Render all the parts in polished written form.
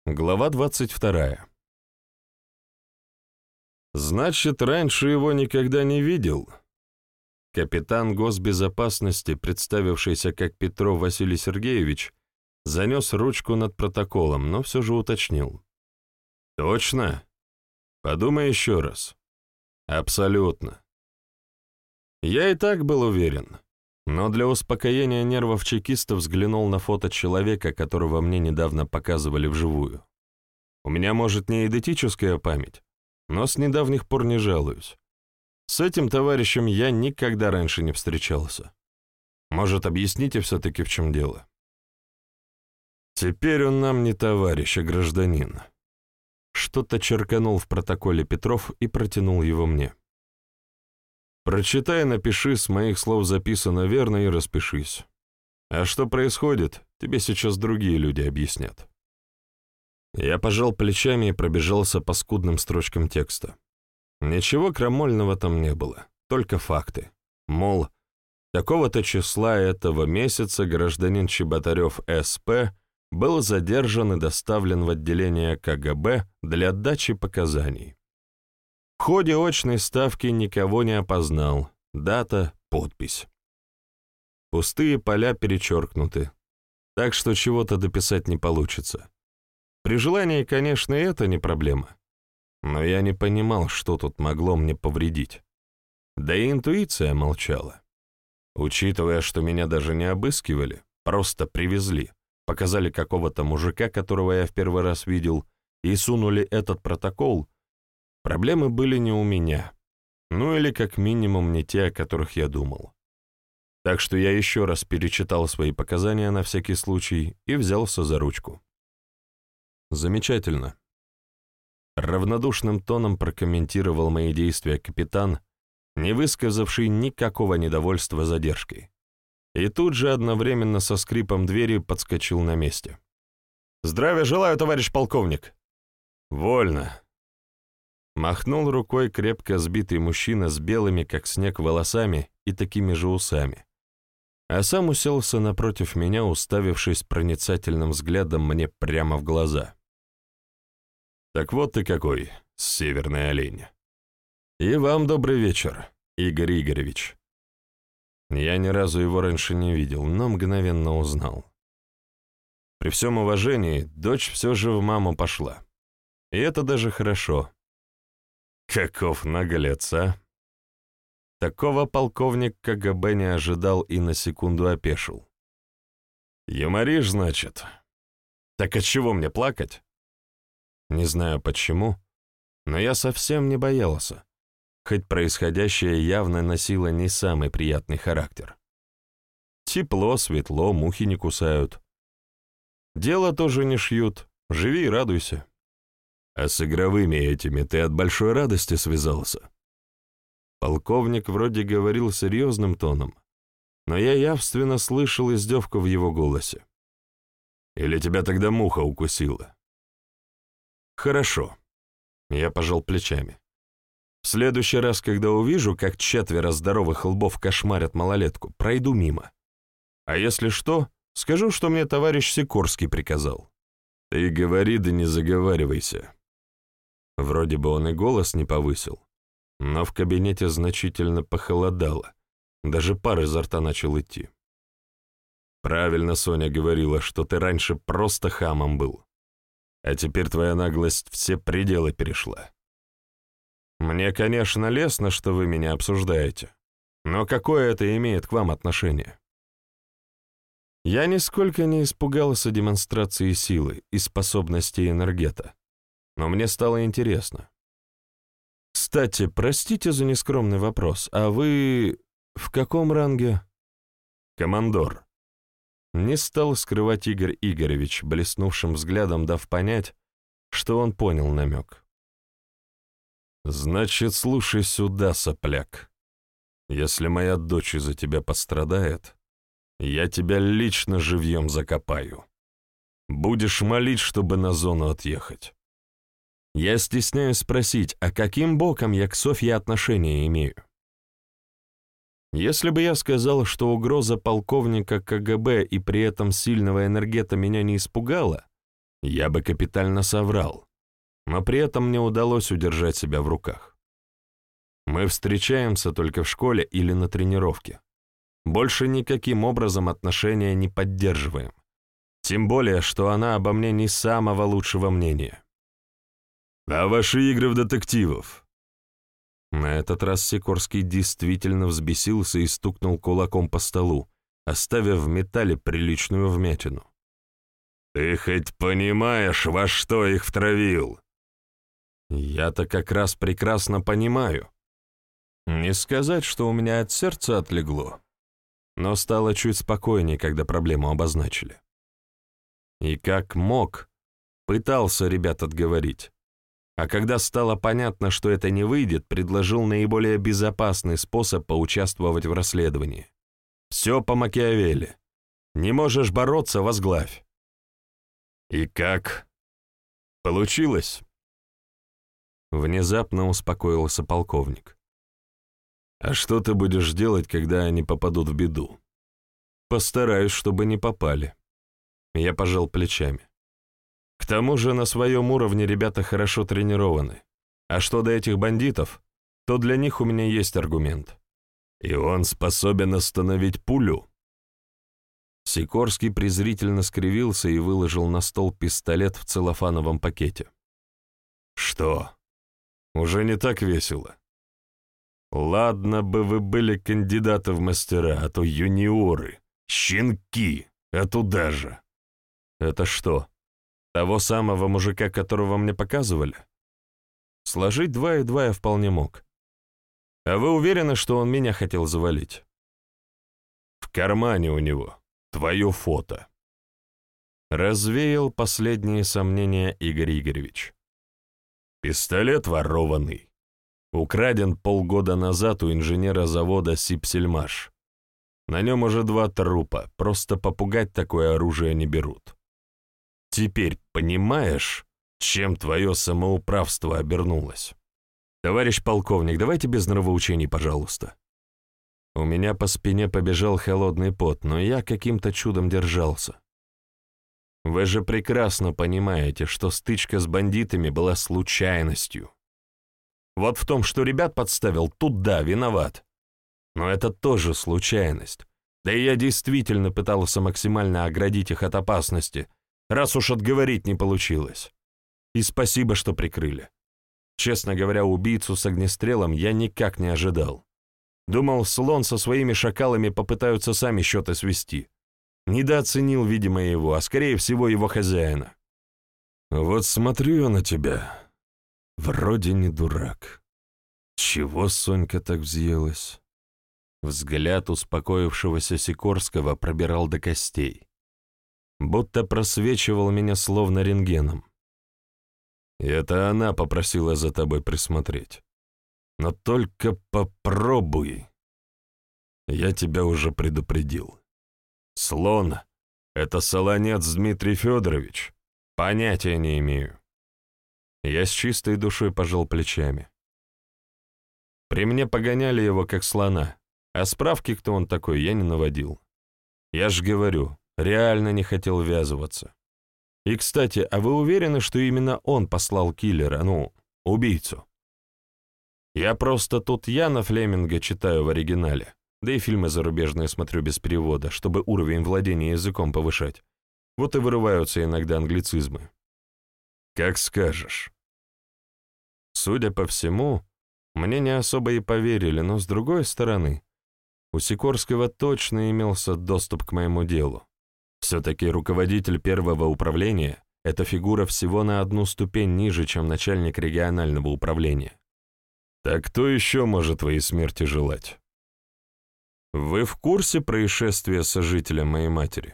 Глава 22. Значит, раньше его никогда не видел. Капитан госбезопасности, представившийся как Петров Василий Сергеевич, занес ручку над протоколом, но все же уточнил. Точно? Подумай еще раз. Абсолютно. Я и так был уверен, но для успокоения нервов чекиста взглянул на фото человека, которого мне недавно показывали вживую. У меня, может, не эйдетическая память, но с недавних пор не жалуюсь. С этим товарищем я никогда раньше не встречался. Может, объясните все-таки, в чем дело? Теперь он нам не товарищ, а гражданин. Что-то черканул в протоколе Петров и протянул его мне. Прочитай, напиши, с моих слов записано верно, и распишись. А что происходит, тебе сейчас другие люди объяснят. Я пожал плечами и пробежался по скудным строчкам текста. Ничего крамольного там не было, только факты. Мол, такого-то числа этого месяца гражданин Чеботарев С.П. был задержан и доставлен в отделение КГБ для отдачи показаний. В ходе очной ставки никого не опознал. Дата, подпись. Пустые поля перечеркнуты, так что чего-то дописать не получится. При желании, конечно, и это не проблема. Но я не понимал, что тут могло мне повредить. Да и интуиция молчала. Учитывая, что меня даже не обыскивали, просто привезли, показали какого-то мужика, которого я в первый раз видел, и сунули этот протокол, проблемы были не у меня, ну или как минимум не те, о которых я думал. Так что я еще раз перечитал свои показания на всякий случай и взялся за ручку. Замечательно. Равнодушным тоном прокомментировал мои действия капитан, не высказавший никакого недовольства задержкой. И тут же одновременно со скрипом двери подскочил на месте. «Здравия желаю, товарищ полковник!» «Вольно!» Махнул рукой крепко сбитый мужчина с белыми, как снег, волосами и такими же усами, а сам уселся напротив меня, уставившись проницательным взглядом мне прямо в глаза. «Так вот ты какой, северный олень! И вам добрый вечер, Игорь Игоревич!» Я ни разу его раньше не видел, но мгновенно узнал. При всем уважении, дочь все же в маму пошла. И это даже хорошо. Каков наглец, а? Такого полковник КГБ не ожидал и на секунду опешил. Юморишь, значит? Так от чего мне плакать? Не знаю почему, но я совсем не боялся, хоть происходящее явно носило не самый приятный характер. Тепло, светло, мухи не кусают. Дело тоже не шьют, живи и радуйся. А с игровыми этими ты от большой радости связался. Полковник вроде говорил серьезным тоном, но я явственно слышал издевку в его голосе. Или тебя тогда муха укусила? Хорошо. Я пожал плечами. В следующий раз, когда увижу, как 4 здоровых лбов кошмарят малолетку, пройду мимо. А если что, скажу, что мне товарищ Сикорский приказал. Ты говори, да не заговаривайся. Вроде бы он и голос не повысил, но в кабинете значительно похолодало, даже пар изо рта начал идти. Правильно Соня говорила, что ты раньше просто хамом был, а теперь твоя наглость все пределы перешла. Мне, конечно, лестно, что вы меня обсуждаете, но какое это имеет к вам отношение? Я нисколько не испугался демонстрации силы и способностей энергета, но мне стало интересно. Кстати, простите за нескромный вопрос, а вы в каком ранге? Командор. Не стал скрывать Игорь Игоревич, блеснувшим взглядом дав понять, что он понял намек. Значит, слушай сюда, сопляк. Если моя дочь из-за тебя пострадает, я тебя лично живьем закопаю. Будешь молить, чтобы на зону отъехать. Я стесняюсь спросить, а каким боком я к Софье отношения имею? Если бы я сказал, что угроза полковника КГБ и при этом сильного энергета меня не испугала, я бы капитально соврал, но при этом мне удалось удержать себя в руках. Мы встречаемся только в школе или на тренировке. Больше никаким образом отношения не поддерживаем. Тем более, что она обо мне не самого лучшего мнения. А ваши игры в детективов? На этот раз Сикорский действительно взбесился и стукнул кулаком по столу, оставив в металле приличную вмятину. «Ты хоть понимаешь, во что их втравил?» «Я-то как раз прекрасно понимаю. Не сказать, что у меня от сердца отлегло, но стало чуть спокойнее, когда проблему обозначили. И как мог, пытался ребят отговорить. А когда стало понятно, что это не выйдет, предложил наиболее безопасный способ поучаствовать в расследовании. Все по Макиавелли. Не можешь бороться — возглавь. И как? Получилось? Внезапно успокоился полковник. А что ты будешь делать, когда они попадут в беду? Постараюсь, чтобы не попали. Я пожал плечами. К тому же на своем уровне ребята хорошо тренированы. А что до этих бандитов, то для них у меня есть аргумент. И он способен остановить пулю. Сикорский презрительно скривился и выложил на стол пистолет в целлофановом пакете. Что? Уже не так весело? Ладно бы вы были кандидаты в мастера, а то юниоры, щенки, а туда же. Это что? Того самого мужика, которого мне показывали? Сложить 2 и 2 я вполне мог. А вы уверены, что он меня хотел завалить? В кармане у него твое фото. Развеял последние сомнения Игорь Игоревич. Пистолет ворованный. Украден полгода назад у инженера завода «Сипсельмаш». На нем уже 2 трупа, просто попугать такое оружие не берут. Теперь понимаешь, чем твое самоуправство обернулось? Товарищ полковник, давайте без нравоучений, пожалуйста. У меня по спине побежал холодный пот, но я каким-то чудом держался. Вы же прекрасно понимаете, что стычка с бандитами была случайностью. Вот в том, что ребят подставил, тут да, виноват. Но это тоже случайность. Да и я действительно пытался максимально оградить их от опасности, раз уж отговорить не получилось. И спасибо, что прикрыли. Честно говоря, убийцу с огнестрелом я никак не ожидал. Думал, слон со своими шакалами попытаются сами счеты свести. Недооценил, видимо, его, а скорее всего его хозяина. Вот смотрю я на тебя. Вроде не дурак. Чего Сонька так взъелась? Взгляд успокоившегося Сикорского пробирал до костей. Будто просвечивал меня словно рентгеном. И это она попросила за тобой присмотреть. Но только попробуй. Я тебя уже предупредил. Слон — это Солонец Дмитрий Федорович. Понятия не имею. Я с чистой душой пожал плечами. При мне погоняли его как слона, а справки, кто он такой, я не наводил. Я ж говорю, реально не хотел ввязываться. И, кстати, а вы уверены, что именно он послал киллера, убийцу? Я просто тут Яна Флеминга читаю в оригинале, да и фильмы зарубежные смотрю без перевода, чтобы уровень владения языком повышать. Вот и вырываются иногда англицизмы. Как скажешь. Судя по всему, мне не особо и поверили, но с другой стороны, у Сикорского точно имелся доступ к моему делу. Все-таки руководитель первого управления — это фигура всего на 1 ступень ниже, чем начальник регионального управления. Так кто еще может твоей смерти желать? Вы в курсе происшествия с сожителем моей матери?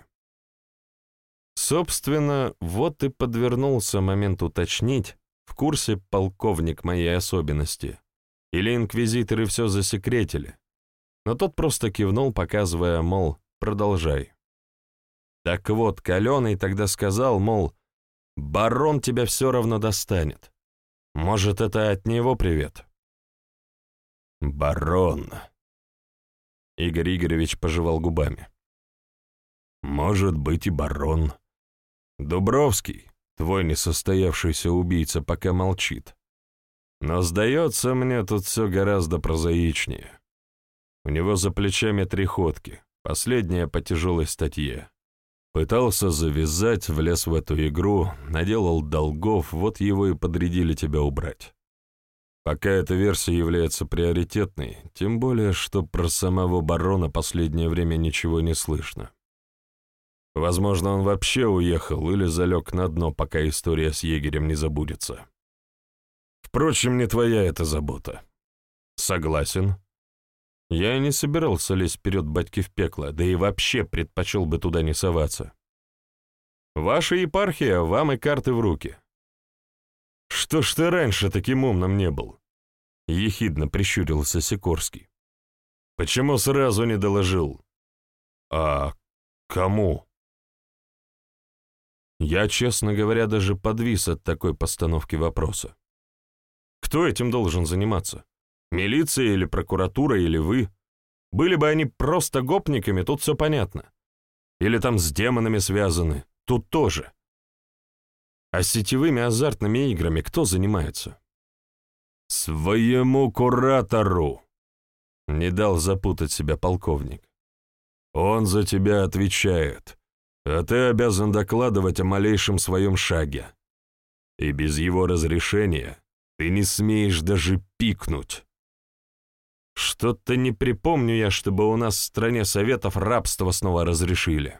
Собственно, вот и подвернулся момент уточнить, в курсе полковник моей особенности, или инквизиторы все засекретили. Но тот просто кивнул, показывая, мол, продолжай. Так вот, Каленый тогда сказал, мол, барон тебя все равно достанет. Может, это от него привет? Барон. Игорь Игоревич пожевал губами. Может быть и барон. Дубровский, твой несостоявшийся убийца пока молчит. Но, сдается мне, тут все гораздо прозаичнее. У него за плечами 3 ходки, последняя по тяжелой статье. Пытался завязать, влез в эту игру, наделал долгов, вот его и подрядили тебя убрать. Пока эта версия является приоритетной, тем более, что про самого барона последнее время ничего не слышно. Возможно, он вообще уехал или залег на дно, пока история с егерем не забудется. Впрочем, не твоя это забота. Согласен. Я и не собирался лезть вперед батьки в пекло, да и вообще предпочел бы туда не соваться. Ваша епархия, вам и карты в руки. Что ж ты раньше таким умным не был? Ехидно прищурился Сикорский. Почему сразу не доложил? А кому? Я, честно говоря, даже подвис от такой постановки вопроса. Кто этим должен заниматься? Милиция или прокуратура, или вы? Были бы они просто гопниками, тут все понятно. Или там с демонами связаны, тут тоже. А сетевыми азартными играми кто занимается? Своему куратору, не дал запутать себя полковник. Он за тебя отвечает, а ты обязан докладывать о малейшем своем шаге. И без его разрешения ты не смеешь даже пикнуть. Что-то не припомню я, чтобы у нас в стране советов рабство снова разрешили.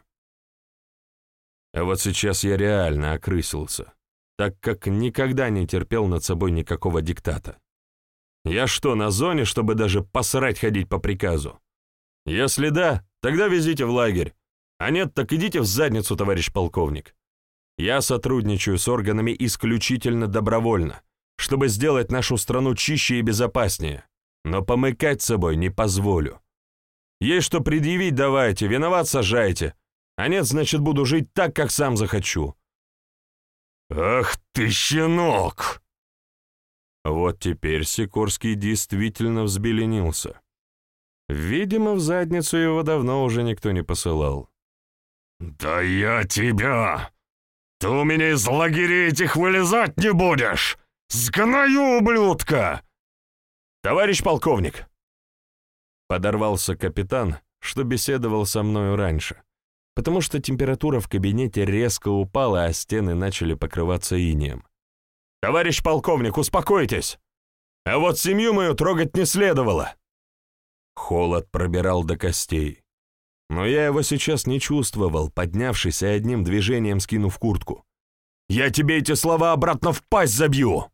А вот сейчас я реально окрысился, так как никогда не терпел над собой никакого диктата. Я что, на зоне, чтобы даже посрать ходить по приказу? Если да, тогда везите в лагерь, а нет, так идите в задницу, товарищ полковник. Я сотрудничаю с органами исключительно добровольно, чтобы сделать нашу страну чище и безопаснее, но помыкать собой не позволю. Есть что предъявить, давайте, виноват сажайте, а нет, значит, буду жить так, как сам захочу. Ах ты, щенок! Вот теперь Сикорский действительно взбеленился. Видимо, в задницу его давно уже никто не посылал. «Да я тебя! Ты у меня из лагерей этих вылезать не будешь! Сгною, ублюдка!» «Товарищ полковник!» Подорвался капитан, что беседовал со мною раньше, потому что температура в кабинете резко упала, а стены начали покрываться инеем. «Товарищ полковник, успокойтесь! А вот семью мою трогать не следовало!» Холод пробирал до костей. Но я его сейчас не чувствовал, поднявшись и одним движением скинув куртку. «Я тебе эти слова обратно в пасть забью!»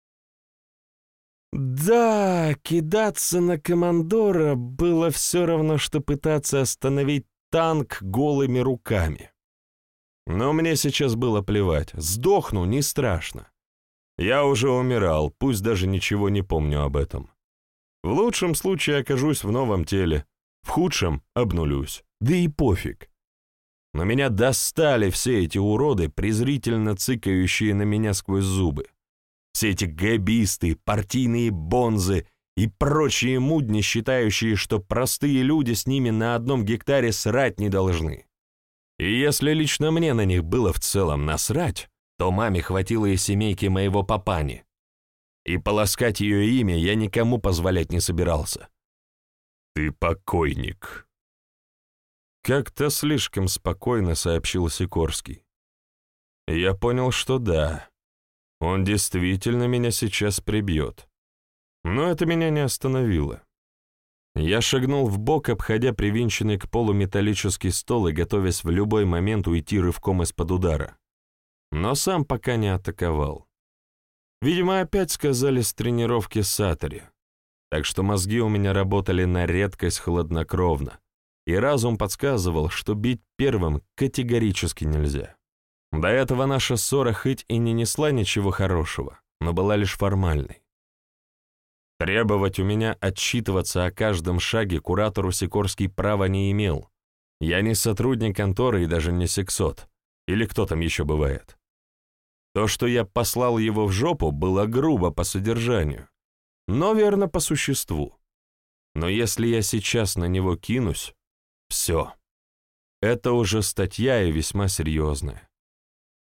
Да, кидаться на командора было все равно, что пытаться остановить танк голыми руками. Но мне сейчас было плевать, сдохну, не страшно. Я уже умирал, пусть даже ничего не помню об этом. В лучшем случае окажусь в новом теле, в худшем обнулюсь, да и пофиг. Но меня достали все эти уроды, презрительно цыкающие на меня сквозь зубы. Все эти гэбисты, партийные бонзы и прочие мудни, считающие, что простые люди с ними на 1 гектаре срать не должны. И если лично мне на них было в целом насрать, то маме хватило и семейки моего папани. И полоскать ее имя я никому позволять не собирался. «Ты покойник», — как-то слишком спокойно сообщил Сикорский. Я понял, что да, он действительно меня сейчас прибьет. Но это меня не остановило. Я шагнул вбок, обходя привинченный к полу металлический стол и готовясь в любой момент уйти рывком из-под удара. Но сам пока не атаковал. Видимо, опять сказали с тренировки Сатори, так что мозги у меня работали на редкость хладнокровно, и разум подсказывал, что бить первым категорически нельзя. До этого наша ссора хоть и не несла ничего хорошего, но была лишь формальной. Требовать у меня отчитываться о каждом шаге куратору Сикорский права не имел. Я не сотрудник конторы и даже не сексот, или кто там еще бывает. То, что я послал его в жопу, было грубо по содержанию, но верно по существу. Но если я сейчас на него кинусь, все. Это уже статья и весьма серьезная.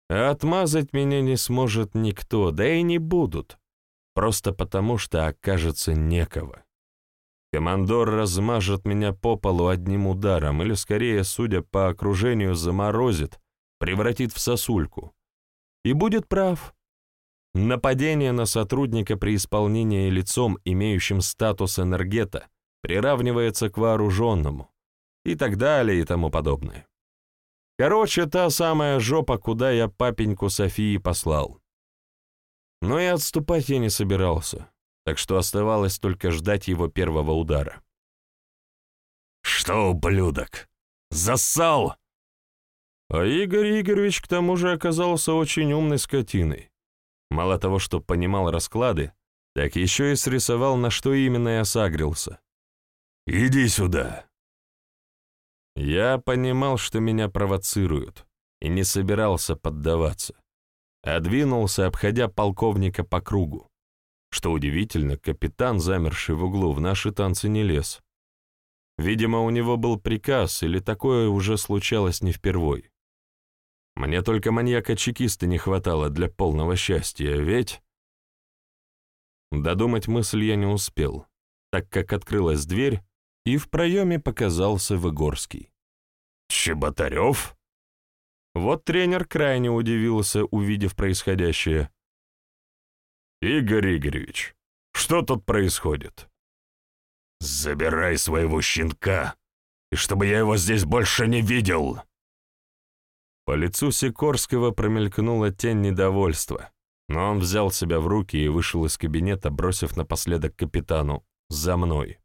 А отмазать меня не сможет никто, да и не будут, просто потому что окажется некого. Командор размажет меня по полу одним ударом, или скорее, судя по окружению, заморозит, превратит в сосульку. И будет прав. Нападение на сотрудника при исполнении лицом, имеющим статус энергета, приравнивается к вооруженному, и так далее и тому подобное. Короче, та самая жопа, куда я папеньку Софии послал. Но и отступать я не собирался, так что оставалось только ждать его первого удара. «Что, ублюдок, зассал?» А Игорь Игоревич к тому же оказался очень умной скотиной. Мало того, что понимал расклады, так еще и срисовал, на что именно я сагрился. «Иди сюда!» Я понимал, что меня провоцируют, и не собирался поддаваться, а двинулся, обходя полковника по кругу. Что удивительно, капитан, замерший в углу, в наши танцы не лез. Видимо, у него был приказ, или такое уже случалось не впервой. Мне только маньяка-чекиста не хватало для полного счастья, ведь... Додумать мысль я не успел, так как открылась дверь, и в проеме показался Выгорский. «Чеботарев?» Вот тренер крайне удивился, увидев происходящее. «Игорь Игоревич, что тут происходит?» «Забирай своего щенка, и чтобы я его здесь больше не видел!» По лицу Сикорского промелькнула тень недовольства, но он взял себя в руки и вышел из кабинета, бросив напоследок капитану «За мной».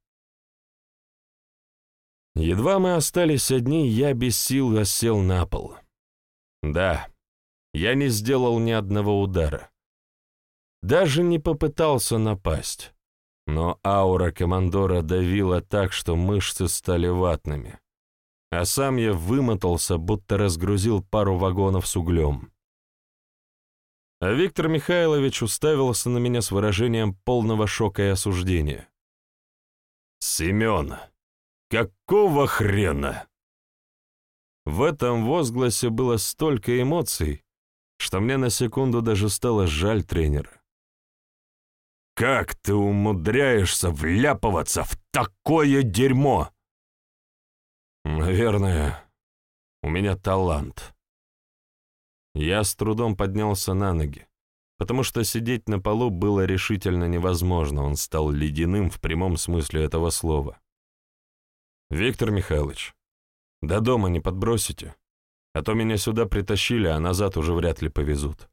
Едва мы остались одни, я без сил осел на пол. Да, я не сделал ни одного удара. Даже не попытался напасть, но аура командора давила так, что мышцы стали ватными, а сам я вымотался, будто разгрузил пару вагонов с углем. А Виктор Михайлович уставился на меня с выражением полного шока и осуждения. «Семен, какого хрена?» В этом возгласе было столько эмоций, что мне на секунду даже стало жаль тренера. «Как ты умудряешься вляпываться в такое дерьмо?» «Наверное, у меня талант». Я с трудом поднялся на ноги, потому что сидеть на полу было решительно невозможно, он стал ледяным в прямом смысле этого слова. «Виктор Михайлович, до дома не подбросите, а то меня сюда притащили, а назад уже вряд ли повезут».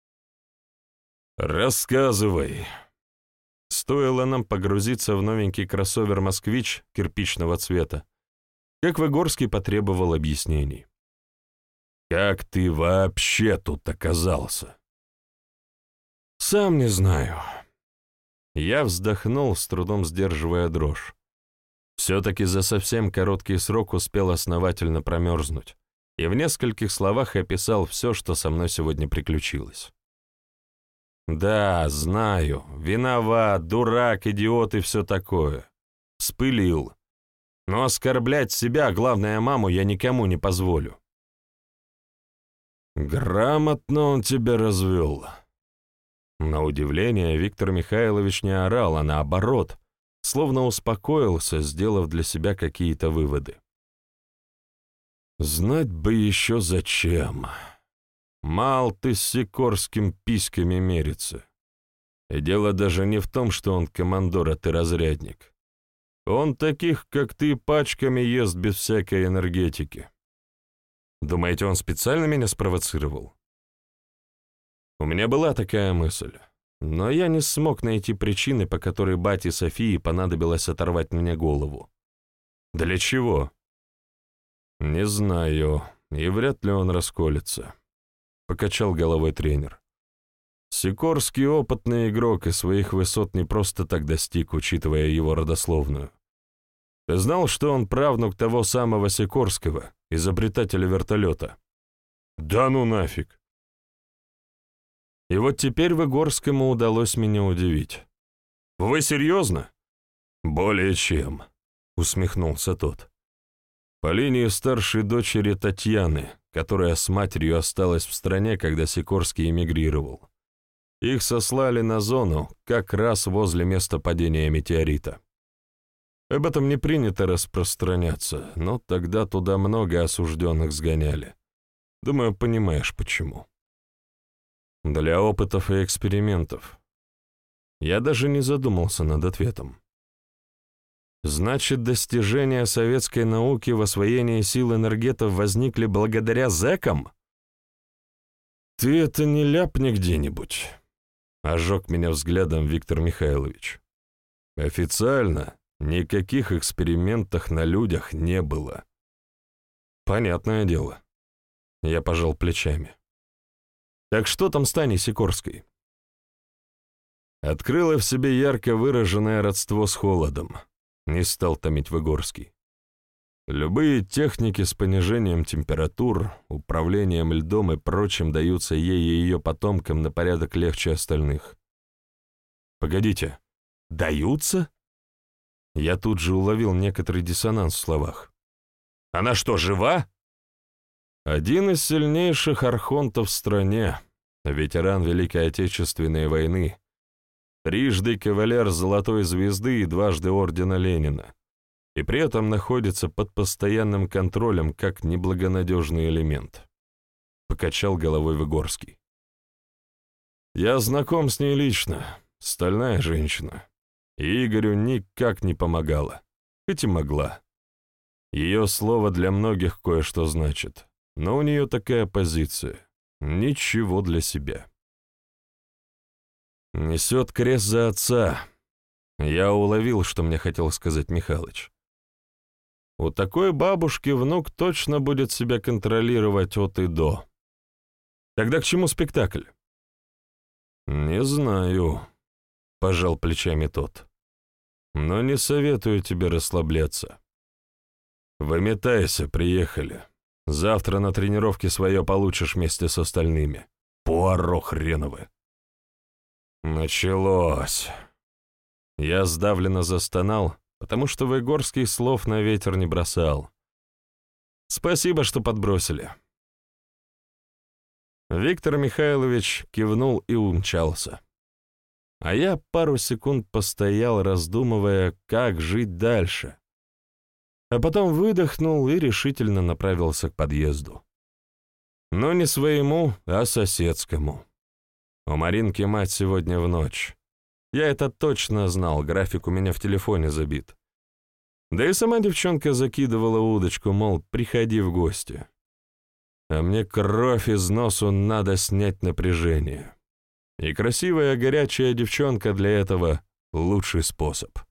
«Рассказывай». Стоило нам погрузиться в новенький кроссовер «Москвич» кирпичного цвета, как Выгорский потребовал объяснений. «Как ты вообще тут оказался?» «Сам не знаю». Я вздохнул, с трудом сдерживая дрожь. Все-таки за совсем короткий срок успел основательно промерзнуть, и в нескольких словах описал все, что со мной сегодня приключилось. Да, знаю, виноват, дурак, идиот и все такое. Вспылил. Но оскорблять себя, а главное маму, я никому не позволю. Грамотно он тебя развел. На удивление, Виктор Михайлович не орал, а наоборот, словно успокоился, сделав для себя какие-то выводы. Знать бы еще зачем. Мал ты с Сикорским письками мериться. И дело даже не в том, что он командор, а ты разрядник. Он таких, как ты, пачками ест без всякой энергетики. Думаете, он специально меня спровоцировал? У меня была такая мысль, но я не смог найти причины, по которой бате Софии понадобилось оторвать мне голову. Для чего? Не знаю, и вряд ли он расколется. Покачал головой тренер. Сикорский опытный игрок и своих высот не просто так достиг, учитывая его родословную. Ты знал, что он правнук того самого Сикорского, изобретателя вертолета? Да ну нафиг. И вот теперь Выгорскому удалось меня удивить. Вы серьезно? Более чем, усмехнулся тот. По линии старшей дочери Татьяны, которая с матерью осталась в стране, когда Сикорский эмигрировал. Их сослали на зону, как раз возле места падения метеорита. Об этом не принято распространяться, но тогда туда много осужденных сгоняли. Думаю, понимаешь, почему. Для опытов и экспериментов. Я даже не задумался над ответом. Значит, достижения советской науки в освоении сил энергетов возникли благодаря зэкам? Ты это не ляпни где-нибудь, ожег меня взглядом Виктор Михайлович. Официально никаких экспериментов на людях не было. Понятное дело. Я пожал плечами. Так что там с Таней Сикорской? Открыла в себе ярко выраженное родство с холодом. Не стал томить Выгорский. Любые техники с понижением температур, управлением льдом и прочим даются ей и ее потомкам на порядок легче остальных. Погодите, даются? Я тут же уловил некоторый диссонанс в словах. Она что, жива? Один из сильнейших архонтов в стране, ветеран Великой Отечественной войны, трижды кавалер Золотой Звезды и дважды Ордена Ленина, и при этом находится под постоянным контролем как неблагонадежный элемент. Покачал головой Выгорский. Я знаком с ней лично, стальная женщина, и Игорю никак не помогала, хоть и могла. Ее слово для многих кое-что значит. Но у нее такая позиция. Ничего для себя. Несет крест за отца. Я уловил, что мне хотел сказать Михалыч. У такой бабушки внук точно будет себя контролировать от и до. Тогда к чему спектакль? Не знаю, пожал плечами тот. Но не советую тебе расслабляться. Выметайся, приехали. Завтра на тренировке свое получишь вместе с остальными. Пуаро хреновы. Началось. Я сдавленно застонал, потому что Выгорский слов на ветер не бросал. Спасибо, что подбросили. Виктор Михайлович кивнул и умчался. А я пару секунд постоял, раздумывая, как жить дальше. А потом выдохнул и решительно направился к подъезду. Но не своему, а соседскому. У Маринки мать сегодня в ночь. Я это точно знал, график у меня в телефоне забит. Да и сама девчонка закидывала удочку, мол, приходи в гости. А мне кровь из носу надо снять напряжение. И красивая горячая девчонка для этого — лучший способ.